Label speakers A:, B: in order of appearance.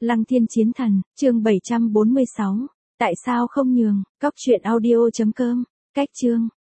A: Lăng Thiên Chiến Thần, chương 746. Tại sao không nhường? Cóc truyện audio.com. Cách chương.